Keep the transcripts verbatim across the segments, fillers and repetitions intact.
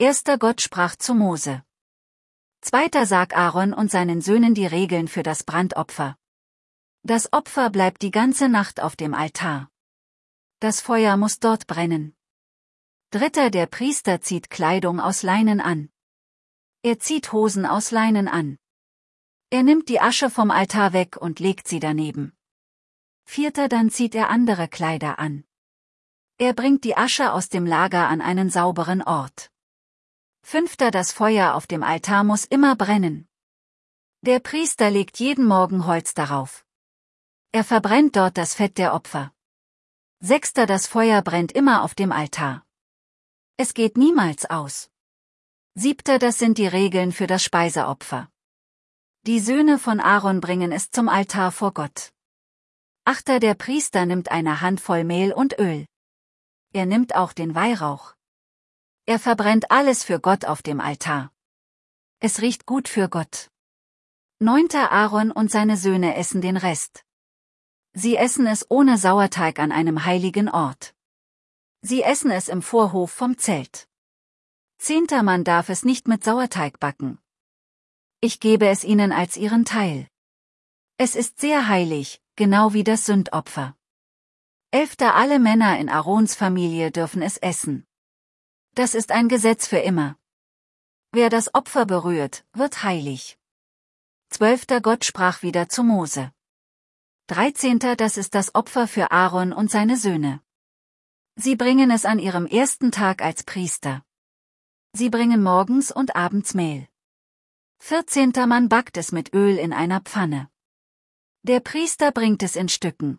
Erster Gott sprach zu Mose. Zweiter Sag Aaron und seinen Söhnen die Regeln für das Brandopfer. Das Opfer bleibt die ganze Nacht auf dem Altar. Das Feuer muss dort brennen. Dritter Der Priester zieht Kleidung aus Leinen an. Er zieht Hosen aus Leinen an. Er nimmt die Asche vom Altar weg und legt sie daneben. Vierter Dann zieht er andere Kleider an. Er bringt die Asche aus dem Lager an einen sauberen Ort. Fünfter Das Feuer auf dem Altar muss immer brennen. Der Priester legt jeden Morgen Holz darauf. Er verbrennt dort das Fett der Opfer. Sechster Das Feuer brennt immer auf dem Altar. Es geht niemals aus. Siebter Das sind die Regeln für das Speiseopfer. Die Söhne von Aaron bringen es zum Altar vor Gott. Achter Der Priester nimmt eine Handvoll Mehl und Öl. Er nimmt auch den Weihrauch. Er verbrennt alles für Gott auf dem Altar. Es riecht gut für Gott. Neunter Aaron und seine Söhne essen den Rest. Sie essen es ohne Sauerteig an einem heiligen Ort. Sie essen es im Vorhof vom Zelt. Zehnter Man darf es nicht mit Sauerteig backen. Ich gebe es ihnen als ihren Teil. Es ist sehr heilig, genau wie das Sündopfer. Elfter Alle Männer in Aarons Familie dürfen es essen. Das ist ein Gesetz für immer. Wer das Opfer berührt, wird heilig. Zwölfter Gott sprach wieder zu Mose. Dreizehnter Das ist das Opfer für Aaron und seine Söhne. Sie bringen es an ihrem ersten Tag als Priester. Sie bringen morgens und abends Mehl. Vierzehnter Man backt es mit Öl in einer Pfanne. Der Priester bringt es in Stücken.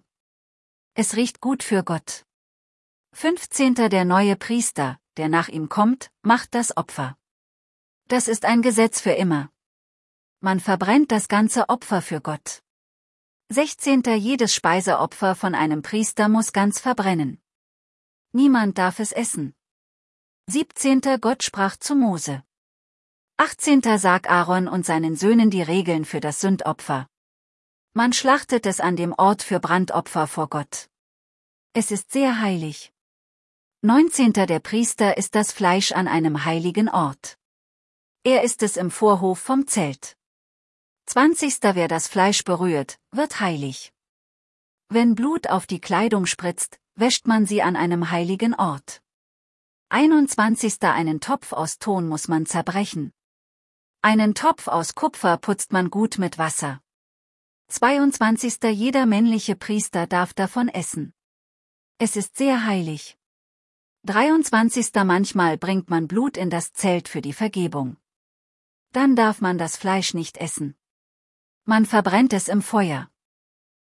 Es riecht gut für Gott. Fünfzehnter Der neue Priester, der nach ihm kommt, macht das Opfer. Das ist ein Gesetz für immer. Man verbrennt das ganze Opfer für Gott. Sechzehnter Jedes Speiseopfer von einem Priester muss ganz verbrennen. Niemand darf es essen. Siebzehnter Gott sprach zu Mose. Achtzehnter Sag Aaron und seinen Söhnen die Regeln für das Sündopfer. Man schlachtet es an dem Ort für Brandopfer vor Gott. Es ist sehr heilig. Neunzehnter Der Priester isst das Fleisch an einem heiligen Ort. Er isst es im Vorhof vom Zelt. Zwanzigster Wer das Fleisch berührt, wird heilig. Wenn Blut auf die Kleidung spritzt, wäscht man sie an einem heiligen Ort. Einundzwanzigster Einen Topf aus Ton muss man zerbrechen. Einen Topf aus Kupfer putzt man gut mit Wasser. Zweiundzwanzigster Jeder männliche Priester darf davon essen. Es ist sehr heilig. Dreiundzwanzigster Manchmal bringt man Blut in das Zelt für die Vergebung. Dann darf man das Fleisch nicht essen. Man verbrennt es im Feuer.